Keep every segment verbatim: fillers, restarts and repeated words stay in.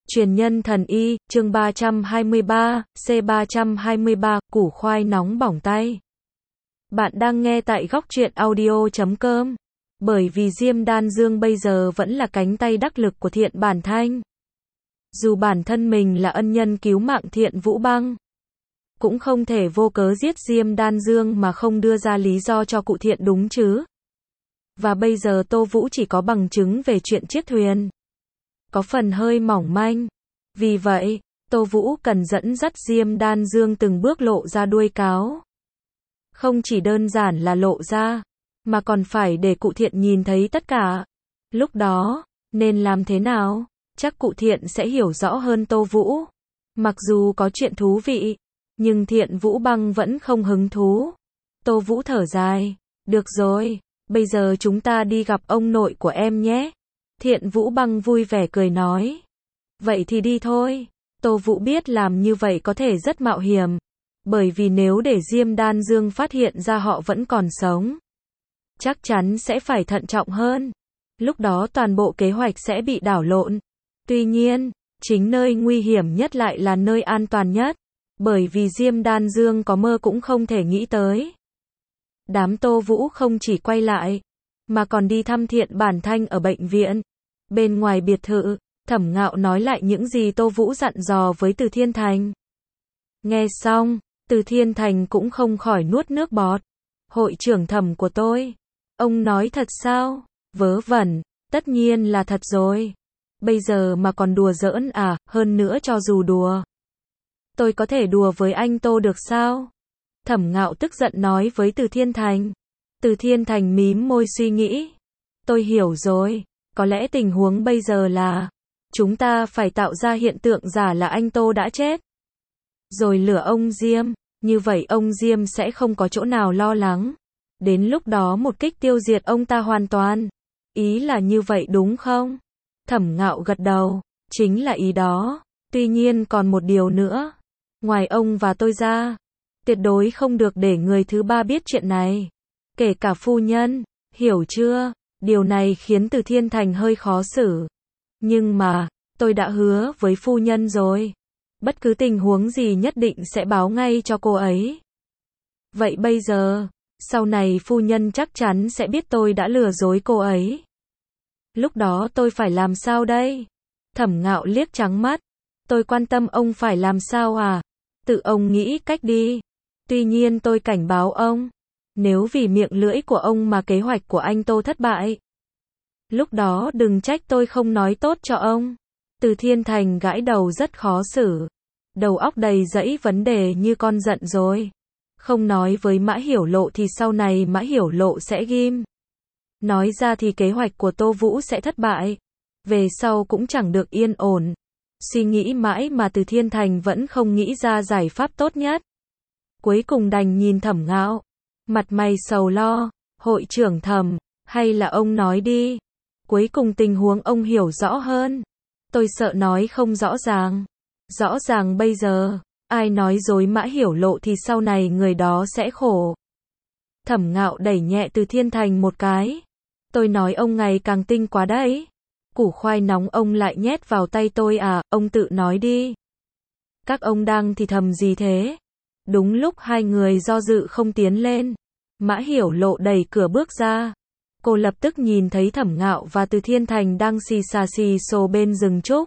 Truyền nhân thần y, chương ba trăm hai mươi ba, C ba trăm hai mươi ba, củ khoai nóng bỏng tay. Bạn đang nghe tại góc truyện audio chấm com. Bởi vì Diêm Đan Dương bây giờ vẫn là cánh tay đắc lực của Thiện Bản Thanh. Dù bản thân mình là ân nhân cứu mạng Thiện Vũ Băng, cũng không thể vô cớ giết Diêm Đan Dương mà không đưa ra lý do cho cụ Thiện đúng chứ. Và bây giờ Tô Vũ chỉ có bằng chứng về chuyện chiếc thuyền, có phần hơi mỏng manh. Vì vậy, Tô Vũ cần dẫn dắt Diêm Đan Dương từng bước lộ ra đuôi cáo. Không chỉ đơn giản là lộ ra, mà còn phải để cụ Thiện nhìn thấy tất cả. Lúc đó, nên làm thế nào? Chắc cụ Thiện sẽ hiểu rõ hơn Tô Vũ. Mặc dù có chuyện thú vị, nhưng Thiện Vũ Băng vẫn không hứng thú. Tô Vũ thở dài. Được rồi, bây giờ chúng ta đi gặp ông nội của em nhé. Thiện Vũ Băng vui vẻ cười nói. Vậy thì đi thôi. Tô Vũ biết làm như vậy có thể rất mạo hiểm. Bởi vì nếu để Diêm Đan Dương phát hiện ra họ vẫn còn sống, chắc chắn sẽ phải thận trọng hơn. Lúc đó toàn bộ kế hoạch sẽ bị đảo lộn. Tuy nhiên, chính nơi nguy hiểm nhất lại là nơi an toàn nhất. Bởi vì Diêm Đan Dương có mơ cũng không thể nghĩ tới. Đám Tô Vũ không chỉ quay lại, mà còn đi thăm Thiện Bản Thanh ở bệnh viện. Bên ngoài biệt thự, Thẩm Ngạo nói lại những gì Tô Vũ dặn dò với Từ Thiên Thành. Nghe xong, Từ Thiên Thành cũng không khỏi nuốt nước bọt. Hội trưởng Thẩm của tôi, ông nói thật sao? Vớ vẩn, tất nhiên là thật rồi. Bây giờ mà còn đùa giỡn à? Hơn nữa cho dù đùa, tôi có thể đùa với anh Tô được sao? Thẩm Ngạo tức giận nói với Từ Thiên Thành. Từ Thiên Thành mím môi suy nghĩ. Tôi hiểu rồi, có lẽ tình huống bây giờ là chúng ta phải tạo ra hiện tượng giả là anh Tô đã chết, rồi lừa ông Diêm, như vậy ông Diêm sẽ không có chỗ nào lo lắng. Đến lúc đó một kích tiêu diệt ông ta hoàn toàn. Ý là như vậy đúng không? Thẩm Ngạo gật đầu, chính là ý đó. Tuy nhiên còn một điều nữa. Ngoài ông và tôi ra, tuyệt đối không được để người thứ ba biết chuyện này. Kể cả phu nhân, hiểu chưa? Điều này khiến Từ Thiên Thành hơi khó xử. Nhưng mà, tôi đã hứa với phu nhân rồi. Bất cứ tình huống gì nhất định sẽ báo ngay cho cô ấy. Vậy bây giờ, sau này phu nhân chắc chắn sẽ biết tôi đã lừa dối cô ấy. Lúc đó tôi phải làm sao đây? Thẩm Ngạo liếc trắng mắt. Tôi quan tâm ông phải làm sao à? Tự ông nghĩ cách đi. Tuy nhiên tôi cảnh báo ông, nếu vì miệng lưỡi của ông mà kế hoạch của anh Tô thất bại, lúc đó đừng trách tôi không nói tốt cho ông. Từ Thiên Thành gãi đầu rất khó xử. Đầu óc đầy rẫy vấn đề như con giận rồi. Không nói với Mã Hiểu Lộ thì sau này Mã Hiểu Lộ sẽ ghim. Nói ra thì kế hoạch của Tô Vũ sẽ thất bại. Về sau cũng chẳng được yên ổn. Suy nghĩ mãi mà Từ Thiên Thành vẫn không nghĩ ra giải pháp tốt nhất. Cuối cùng đành nhìn Thẩm Ngạo. Mặt mày sầu lo. Hội trưởng Thẩm, hay là ông nói đi. Cuối cùng tình huống ông hiểu rõ hơn. Tôi sợ nói không rõ ràng. Rõ ràng bây giờ, ai nói dối Mã Hiểu Lộ thì sau này người đó sẽ khổ. Thẩm Ngạo đẩy nhẹ Từ Thiên Thành một cái. Tôi nói ông ngày càng tinh quá đấy. Củ khoai nóng ông lại nhét vào tay tôi à, ông tự nói đi. Các ông đang thì thầm gì thế? Đúng lúc hai người do dự không tiến lên, Mã Hiểu Lộ đẩy cửa bước ra. Cô lập tức nhìn thấy Thẩm Ngạo và Từ Thiên Thành đang xì xà xì xồ bên rừng trúc.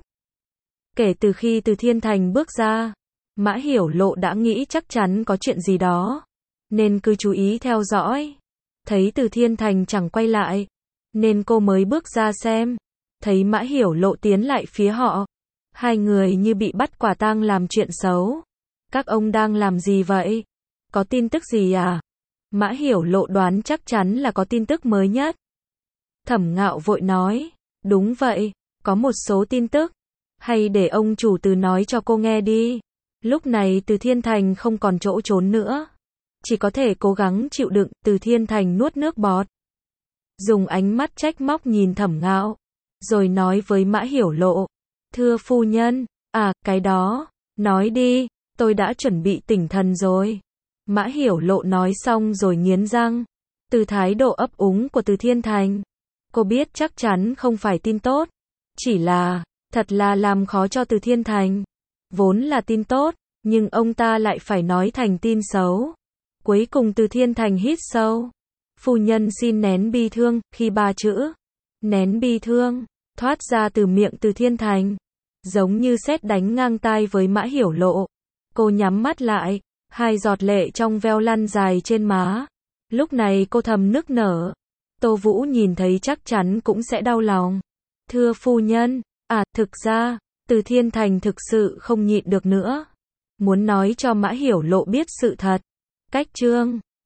Kể từ khi Từ Thiên Thành bước ra, Mã Hiểu Lộ đã nghĩ chắc chắn có chuyện gì đó, nên cứ chú ý theo dõi. Thấy Từ Thiên Thành chẳng quay lại, nên cô mới bước ra xem. Thấy Mã Hiểu Lộ tiến lại phía họ. Hai người như bị bắt quả tang làm chuyện xấu. Các ông đang làm gì vậy? Có tin tức gì à? Mã Hiểu Lộ đoán chắc chắn là có tin tức mới nhất. Thẩm Ngạo vội nói. Đúng vậy, có một số tin tức. Hay để ông chủ Từ nói cho cô nghe đi. Lúc này Từ Thiên Thành không còn chỗ trốn nữa. Chỉ có thể cố gắng chịu đựng. Từ Thiên Thành nuốt nước bọt, dùng ánh mắt trách móc nhìn Thẩm Ngạo, rồi nói với Mã Hiểu Lộ. Thưa phu nhân, à, cái đó, nói đi, tôi đã chuẩn bị tỉnh thần rồi. Mã Hiểu Lộ nói xong rồi nghiến răng. Từ thái độ ấp úng của Từ Thiên Thành, cô biết chắc chắn không phải tin tốt. Chỉ là, Thật là làm khó cho Từ Thiên Thành. Vốn là tin tốt, nhưng ông ta lại phải nói thành tin xấu. Cuối cùng Từ Thiên Thành hít sâu. Phu nhân xin nén bi thương, khi ba chữ nén bi thương thoát ra từ miệng Từ Thiên Thành, giống như sét đánh ngang tai với Mã Hiểu Lộ. Cô nhắm mắt lại, hai giọt lệ trong veo lăn dài trên má. Lúc này cô thầm nức nở. Tô Vũ nhìn thấy chắc chắn cũng sẽ đau lòng. Thưa phu nhân, à, thực ra, Từ Thiên Thành thực sự không nhịn được nữa. Muốn nói cho Mã Hiểu Lộ biết sự thật. Cách chương